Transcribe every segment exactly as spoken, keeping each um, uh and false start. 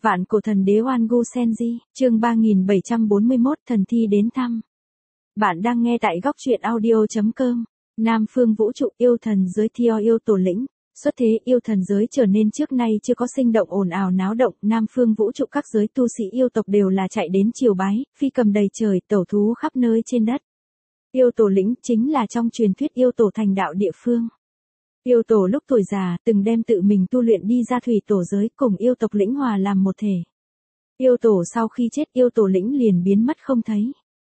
Vạn cổ thần đế Oan Gu Senji, chương ba nghìn bảy trăm bốn mươi mốt, thần thi đến thăm. Bạn đang nghe tại góc truyện audio.com. Nam phương vũ trụ yêu thần giới Thiao yêu tổ lĩnh. Xuất thế yêu thần giới trở nên trước nay chưa có sinh động ồn ào náo động. Nam phương vũ trụ các giới tu sĩ yêu tộc đều là chạy đến triều bái, phi cầm đầy trời, tẩu thú khắp nơi trên đất. Yêu tổ lĩnh chính là trong truyền thuyết yêu tổ thành đạo địa phương. Yêu tổ lúc tuổi già từng đem tự mình tu luyện đi ra thủy tổ giới cùng yêu tộc lĩnh hòa làm một thể. Yêu tổ sau khi chết yêu tổ lĩnh liền biến mất không thấy.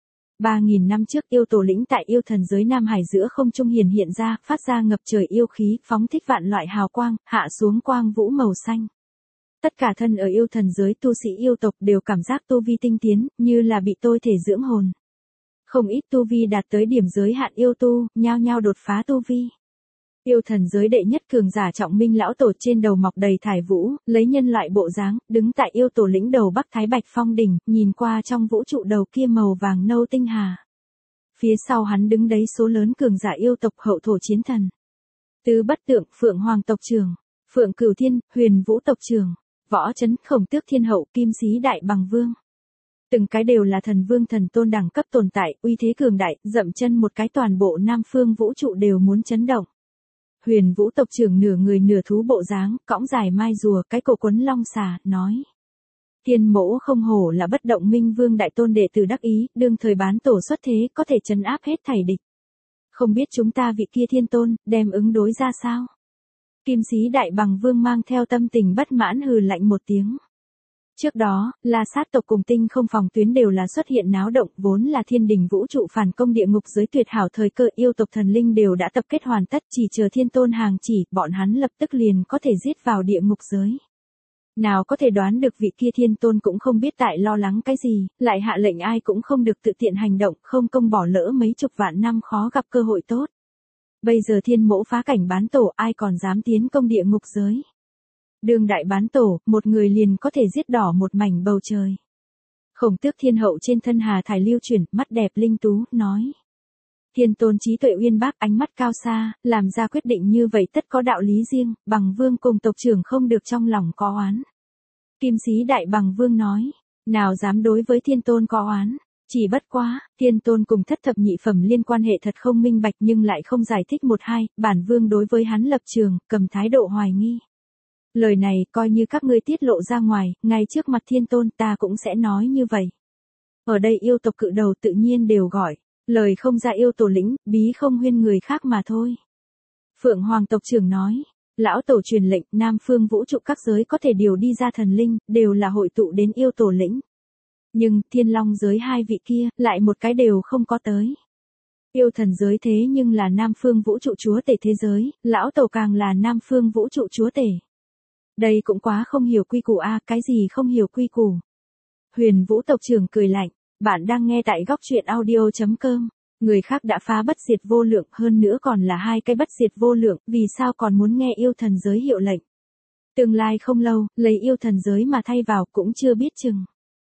Ba nghìn năm trước yêu tổ lĩnh tại yêu thần giới Nam Hải giữa không trung hiển hiện ra, phát ra ngập trời yêu khí, phóng thích vạn loại hào quang, hạ xuống quang vũ màu xanh. Tất cả thân ở yêu thần giới tu sĩ yêu tộc đều cảm giác tu vi tinh tiến, như là bị tôi thể dưỡng hồn. Không ít tu vi đạt tới điểm giới hạn yêu tu, nhao nhao đột phá tu vi. Yêu thần giới đệ nhất cường giả Trọng Minh lão tổ trên đầu mọc đầy thải vũ, lấy nhân loại bộ dáng, đứng tại yêu tổ lĩnh đầu Bắc Thái Bạch Phong đỉnh, nhìn qua trong vũ trụ đầu kia màu vàng nâu tinh hà. Phía sau hắn đứng đấy số lớn cường giả yêu tộc hậu thổ chiến thần. Tứ Bất Tượng, Phượng Hoàng tộc trưởng, Phượng Cửu Thiên, Huyền Vũ tộc trưởng, Võ Chấn, Khổng Tước Thiên hậu, Kim Sĩ Đại Bằng Vương. Từng cái đều là thần vương thần tôn đẳng cấp tồn tại, uy thế cường đại, dậm chân một cái toàn bộ Nam phương vũ trụ đều muốn chấn động. Huyền Vũ tộc trưởng nửa người nửa thú bộ dáng, cõng dài mai rùa, cái cổ quấn long xà, nói. Thiên mẫu không hổ là bất động minh vương đại tôn đệ tử đắc ý, đương thời bán tổ xuất thế, có thể trấn áp hết thảy địch. Không biết chúng ta vị kia thiên tôn, đem ứng đối ra sao? Kim Sĩ Đại Bằng Vương mang theo tâm tình bất mãn hừ lạnh một tiếng. Trước đó, La Sát tộc cùng Tinh Không phòng tuyến đều là xuất hiện náo động, vốn là thiên đình vũ trụ phản công địa ngục giới tuyệt hảo thời cơ, yêu tộc thần linh đều đã tập kết hoàn tất, chỉ chờ thiên tôn hàng chỉ, bọn hắn lập tức liền có thể giết vào địa ngục giới. Nào có thể đoán được vị kia thiên tôn cũng không biết tại lo lắng cái gì, lại hạ lệnh ai cũng không được tự tiện hành động, không công bỏ lỡ mấy chục vạn năm khó gặp cơ hội tốt. Bây giờ thiên mẫu phá cảnh bán tổ, ai còn dám tiến công địa ngục giới. Đường đại bán tổ, một người liền có thể giết đỏ một mảnh bầu trời. Khổng Tước Thiên hậu trên thân hà thải lưu chuyển, mắt đẹp linh tú, nói. Thiên tôn trí tuệ uyên bác, ánh mắt cao xa, làm ra quyết định như vậy tất có đạo lý riêng, Bằng Vương cùng tộc trưởng không được trong lòng có oán. Kim Sĩ Đại Bằng Vương nói, nào dám đối với thiên tôn có oán. Chỉ bất quá, thiên tôn cùng thất thập nhị phẩm liên quan hệ thật không minh bạch nhưng lại không giải thích một hai, bản vương đối với hắn lập trường, cầm thái độ hoài nghi. Lời này coi như các ngươi tiết lộ ra ngoài, ngay trước mặt thiên tôn ta cũng sẽ nói như vậy. Ở đây yêu tộc cự đầu tự nhiên đều gọi, lời không ra yêu tổ lĩnh, bí không huyên người khác mà thôi. Phượng Hoàng tộc trưởng nói, lão tổ truyền lệnh, Nam phương vũ trụ các giới có thể điều đi ra thần linh, đều là hội tụ đến yêu tổ lĩnh. Nhưng, thiên long giới hai vị kia, lại một cái đều không có tới. Yêu thần giới thế nhưng là Nam phương vũ trụ chúa tể thế giới, lão tổ càng là Nam phương vũ trụ chúa tể. Đây cũng quá không hiểu quy củ a, à, cái gì không hiểu quy củ. Huyền Vũ tộc trưởng cười lạnh, bạn đang nghe tại góc truyện audio.com. Người khác đã phá bất diệt vô lượng, hơn nữa còn là hai cái bất diệt vô lượng, vì sao còn muốn nghe yêu thần giới hiệu lệnh. Tương lai không lâu, lấy yêu thần giới mà thay vào cũng chưa biết chừng.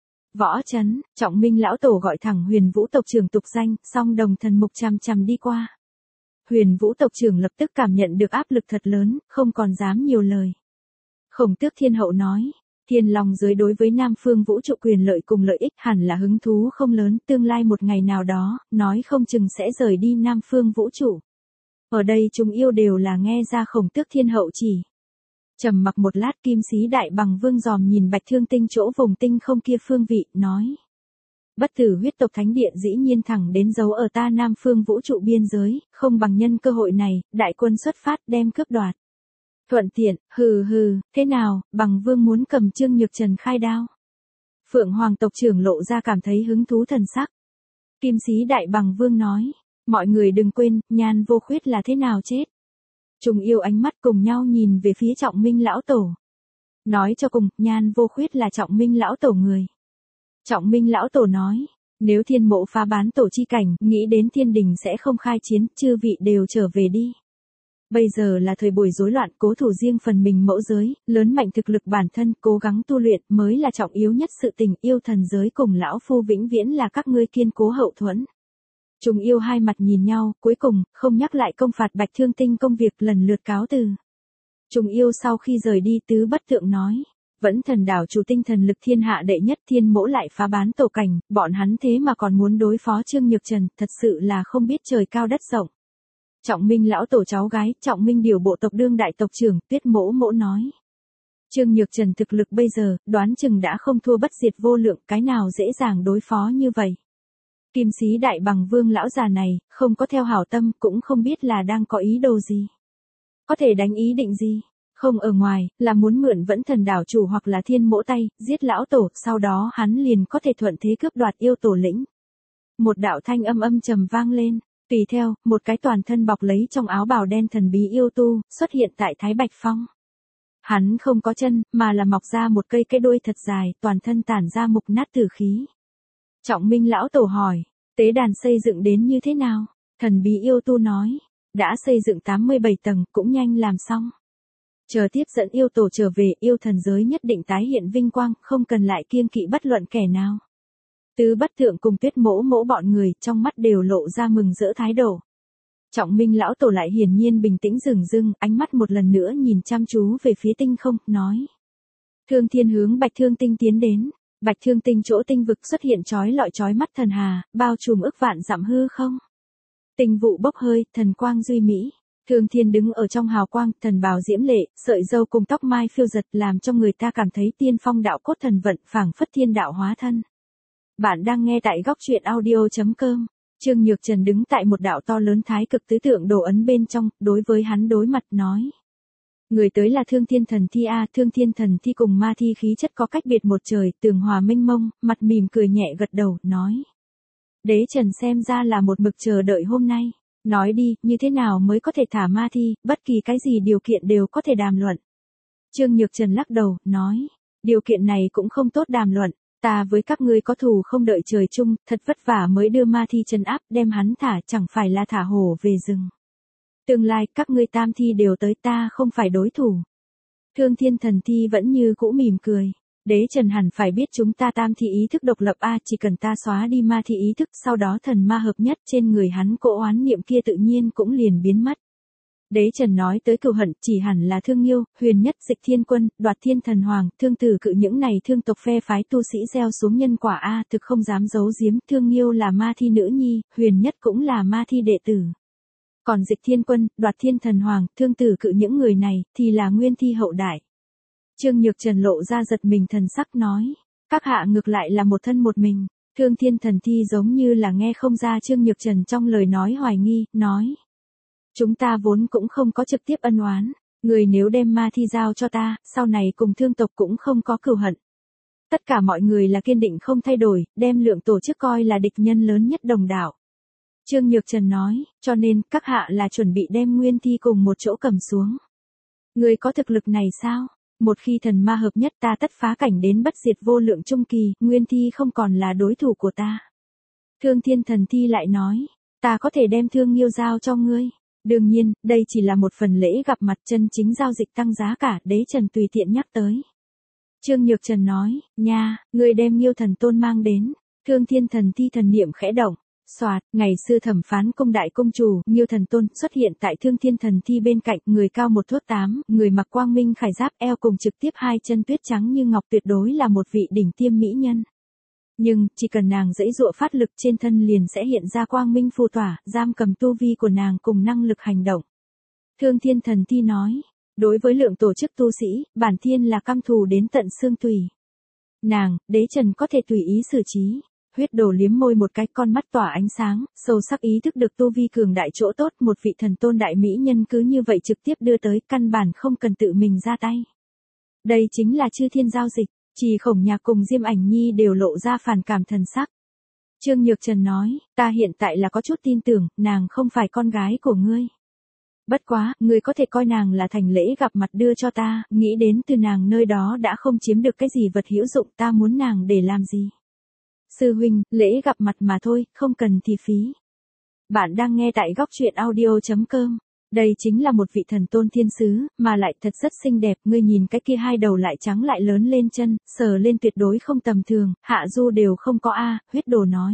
Võ Chấn, Trọng Minh lão tổ gọi thẳng Huyền Vũ tộc trưởng tục danh, song đồng thần mục chằm chằm đi qua. Huyền Vũ tộc trưởng lập tức cảm nhận được áp lực thật lớn, không còn dám nhiều lời. Khổng Tước Thiên hậu nói, thiên long giới đối với Nam phương vũ trụ quyền lợi cùng lợi ích hẳn là hứng thú không lớn, tương lai một ngày nào đó, nói không chừng sẽ rời đi Nam phương vũ trụ. Ở đây chúng yêu đều là nghe ra Khổng Tước Thiên hậu chỉ. Trầm mặc một lát, Kim Sĩ Đại Bằng Vương dòm nhìn Bạch Thương Tinh chỗ vùng tinh không kia phương vị, nói. Bất tử huyết tộc thánh địa dĩ nhiên thẳng đến dấu ở ta Nam phương vũ trụ biên giới, không bằng nhân cơ hội này, đại quân xuất phát đem cướp đoạt. Thuận tiện, hừ hừ, thế nào, Bằng Vương muốn cầm Trương Nhược Trần khai đao. Phượng Hoàng tộc trưởng lộ ra cảm thấy hứng thú thần sắc. Kim Sĩ Đại Bằng Vương nói, mọi người đừng quên, Nhan Vô Khuyết là thế nào chết. Trùng yêu ánh mắt cùng nhau nhìn về phía Trọng Minh lão tổ. Nói cho cùng, Nhan Vô Khuyết là Trọng Minh lão tổ người. Trọng Minh lão tổ nói, nếu thiên mộ phá bán tổ chi cảnh, nghĩ đến thiên đình sẽ không khai chiến, chư vị đều trở về đi. Bây giờ là thời buổi rối loạn, cố thủ riêng phần mình mẫu giới, lớn mạnh thực lực bản thân, cố gắng tu luyện mới là trọng yếu nhất, sự tình yêu thần giới cùng lão phu vĩnh viễn là các ngươi kiên cố hậu thuẫn. Chúng yêu hai mặt nhìn nhau, cuối cùng, không nhắc lại công phạt Bạch Thương Tinh công việc, lần lượt cáo từ. Chúng yêu sau khi rời đi, Tứ Bất Tượng nói, vẫn thần đảo chủ tinh thần lực thiên hạ đệ nhất Thiên Mỗ lại phá bán tổ cảnh, bọn hắn thế mà còn muốn đối phó Trương Nhược Trần, thật sự là không biết trời cao đất rộng. Trọng Minh lão tổ cháu gái, Trọng Minh điều bộ tộc đương đại tộc trưởng, Tuyết Mỗ Mỗ nói. Trương Nhược Trần thực lực bây giờ, đoán chừng đã không thua bất diệt vô lượng, cái nào dễ dàng đối phó như vậy. Kim Sĩ Đại Bằng Vương lão già này, không có theo hảo tâm, cũng không biết là đang có ý đồ gì. Có thể đánh ý định gì? Không ở ngoài, là muốn mượn vẫn thần đảo chủ hoặc là Thiên Mỗ tay, giết lão tổ, sau đó hắn liền có thể thuận thế cướp đoạt yêu tổ lĩnh. Một đạo thanh âm âm trầm vang lên, tùy theo, một cái toàn thân bọc lấy trong áo bào đen thần bí yêu tu, xuất hiện tại Thái Bạch Phong. Hắn không có chân, mà là mọc ra một cây cái đuôi thật dài, toàn thân tản ra mục nát tử khí. Trọng Minh lão tổ hỏi, tế đàn xây dựng đến như thế nào? Thần bí yêu tu nói, đã xây dựng tám mươi bảy tầng, cũng nhanh làm xong. Chờ tiếp dẫn yêu tổ trở về, yêu thần giới nhất định tái hiện vinh quang, không cần lại kiêng kỵ bất luận kẻ nào. Tứ Bất Thượng cùng Tuyết Mỗ Mỗ bọn người, trong mắt đều lộ ra mừng rỡ thái độ. Trọng Minh lão tổ lại hiển nhiên bình tĩnh dửng dưng, ánh mắt một lần nữa nhìn chăm chú về phía tinh không, nói. Thương Thiên hướng Bạch Thương Tinh tiến đến, Bạch Thương Tinh chỗ tinh vực xuất hiện chói lọi chói mắt thần hà, bao trùm ức vạn dặm hư không. Tinh vụ bốc hơi, thần quang duy mỹ. Thương Thiên đứng ở trong hào quang, thần bào diễm lệ, sợi râu cùng tóc mai phiêu giật làm cho người ta cảm thấy tiên phong đạo cốt thần vận, phảng phất thiên đạo hóa thân. Bạn đang nghe tại góc truyện audio chấm com. Trương Nhược Trần đứng tại một đạo to lớn thái cực tứ tượng đồ ấn bên trong, đối với hắn đối mặt nói. Người tới là Thương Thiên Thần Thi A, Thương Thiên Thần Thi cùng ma thi khí chất có cách biệt một trời, tường hòa mênh mông, mặt mỉm cười nhẹ gật đầu, nói. Đế Trần xem ra là một mực chờ đợi hôm nay. Nói đi, như thế nào mới có thể thả ma thi, bất kỳ cái gì điều kiện đều có thể đàm luận. Trương Nhược Trần lắc đầu, nói. Điều kiện này cũng không tốt đàm luận. Ta với các ngươi có thù không đợi trời chung, thật vất vả mới đưa ma thi trấn áp, đem hắn thả, chẳng phải là thả hổ về rừng. Tương lai, các ngươi tam thi đều tới, ta không phải đối thủ. Thương Thiên Thần Thi vẫn như cũ mỉm cười. Đế Trần hẳn phải biết chúng ta tam thi ý thức độc lập a, chỉ cần ta xóa đi ma thi ý thức, sau đó thần ma hợp nhất, trên người hắn cỗ oán niệm kia tự nhiên cũng liền biến mất. Đế Trần nói tới cừu hận, chỉ hẳn là Thương Nghiêu, Huyền Nhất, Dịch Thiên Quân, Đoạt Thiên Thần Hoàng, Thương Tử Cự những này thương tộc phe phái tu sĩ gieo xuống nhân quả a, thực không dám giấu giếm, Thương Nghiêu là ma thi nữ nhi, Huyền Nhất cũng là ma thi đệ tử. Còn Dịch Thiên Quân, Đoạt Thiên Thần Hoàng, Thương Tử Cự những người này thì là nguyên thi hậu đại. Trương Nhược Trần lộ ra giật mình thần sắc nói, các hạ ngược lại là một thân một mình. Thương Thiên Thần Thi giống như là nghe không ra Trương Nhược Trần trong lời nói hoài nghi, nói. Chúng ta vốn cũng không có trực tiếp ân oán, người nếu đem ma thi giao cho ta, sau này cùng thương tộc cũng không có cừu hận. Tất cả mọi người là kiên định không thay đổi, đem lượng tổ chức coi là địch nhân lớn nhất đồng đạo. Trương Nhược Trần nói, cho nên các hạ là chuẩn bị đem nguyên thi cùng một chỗ cầm xuống. Người có thực lực này sao? Một khi thần ma hợp nhất ta tất phá cảnh đến bất diệt vô lượng trung kỳ, nguyên thi không còn là đối thủ của ta. Thương Thiên Thần Thi lại nói, ta có thể đem Thương Nghiêu giao cho ngươi. Đương nhiên, đây chỉ là một phần lễ gặp mặt, chân chính giao dịch tăng giá cả, Đế Trần tùy tiện nhắc tới. Trương Nhược Trần nói, nha, ngươi đem Nghiêu Thần Tôn mang đến. Thương Thiên Thần Thi thần niệm khẽ động. Soạt, ngày xưa thẩm phán công đại công chủ, Nghiêu Thần Tôn xuất hiện tại Thương Thiên Thần Thi bên cạnh, người cao một thước tám, người mặc quang minh khải giáp, eo cùng trực tiếp hai chân tuyết trắng như ngọc, tuyệt đối là một vị đỉnh tiêm mỹ nhân. Nhưng, chỉ cần nàng giãy giụa phát lực, trên thân liền sẽ hiện ra quang minh phù tỏa, giam cầm tu vi của nàng cùng năng lực hành động. Thương Thiên Thần Thi nói, đối với lượng tổ chức tu sĩ, bản thiên là căm thù đến tận xương tùy. Nàng, Đế Trần có thể tùy ý xử trí. Huyết Đồ liếm môi một cái, con mắt tỏa ánh sáng, sâu sắc ý thức được tu vi cường đại chỗ tốt, một vị thần tôn đại mỹ nhân cứ như vậy trực tiếp đưa tới, căn bản không cần tự mình ra tay. Đây chính là chư thiên giao dịch. Chỉ Khổng Nhạc cùng Diêm Ảnh Nhi đều lộ ra phản cảm thần sắc. Trương Nhược Trần nói, ta hiện tại là có chút tin tưởng, nàng không phải con gái của ngươi. Bất quá, ngươi có thể coi nàng là thành lễ gặp mặt đưa cho ta, nghĩ đến từ nàng nơi đó đã không chiếm được cái gì vật hữu dụng, ta muốn nàng để làm gì. Sư huynh, lễ gặp mặt mà thôi, không cần thì phí. Bạn đang nghe tại góc truyện audio chấm com. Đây chính là một vị thần tôn thiên sứ, mà lại thật rất xinh đẹp, ngươi nhìn cái kia hai đầu lại trắng lại lớn lên chân, sờ lên tuyệt đối không tầm thường, Hạ Du đều không có a, Huyết Đồ nói.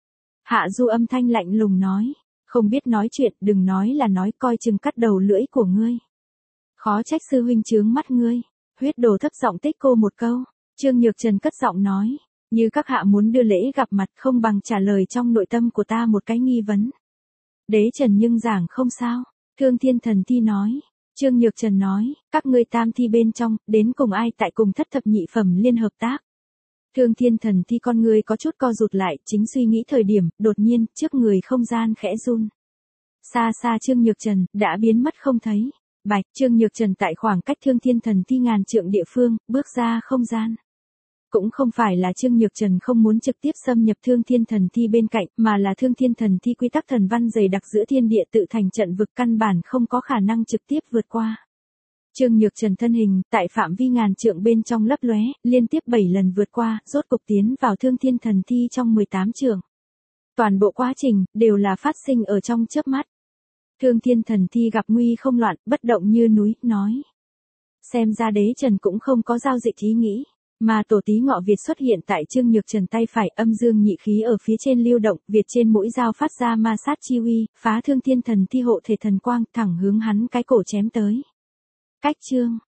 Hạ Du âm thanh lạnh lùng nói, không biết nói chuyện, đừng nói là nói, coi chừng cắt đầu lưỡi của ngươi. Khó trách sư huynh chướng mắt ngươi. Huyết đồ thấp giọng tích cô một câu. Trương Nhược Trần cất giọng nói. Như các hạ muốn đưa lễ gặp mặt không bằng trả lời trong nội tâm của ta một cái nghi vấn. Đế Trần nhưng giảng không sao. Thương Thiên Thần Thi nói. Trương Nhược Trần nói, các ngươi tam thi bên trong, đến cùng ai tại cùng thất thập nhị phẩm liên hợp tác. Thương Thiên Thần Thi con người có chút co rụt lại, chính suy nghĩ thời điểm, đột nhiên, trước người không gian khẽ run. Xa xa Trương Nhược Trần, đã biến mất không thấy. Bạch, Trương Nhược Trần tại khoảng cách Thương Thiên Thần Thi ngàn trượng địa phương, bước ra không gian. Cũng không phải là Trương Nhược Trần không muốn trực tiếp xâm nhập Thương Thiên Thần Thi bên cạnh, mà là Thương Thiên Thần Thi quy tắc thần văn dày đặc giữa thiên địa tự thành trận vực căn bản không có khả năng trực tiếp vượt qua. Trương Nhược Trần thân hình, tại phạm vi ngàn trượng bên trong lấp lóe, liên tiếp bảy lần vượt qua, rốt cục tiến vào Thương Thiên Thần Thi trong mười tám trượng. Toàn bộ quá trình, đều là phát sinh ở trong chớp mắt. Thương Thiên Thần Thi gặp nguy không loạn, bất động như núi, nói. Xem ra Đế Trần cũng không có giao dịch ý nghĩ. Mà tổ tí ngọ Việt xuất hiện tại Trương Nhược Trần tay phải, âm dương nhị khí ở phía trên lưu động, Việt trên mũi dao phát ra ma sát chi uy, phá Thương Thiên Thần Thi hộ thể thần quang, thẳng hướng hắn cái cổ chém tới. Cách chương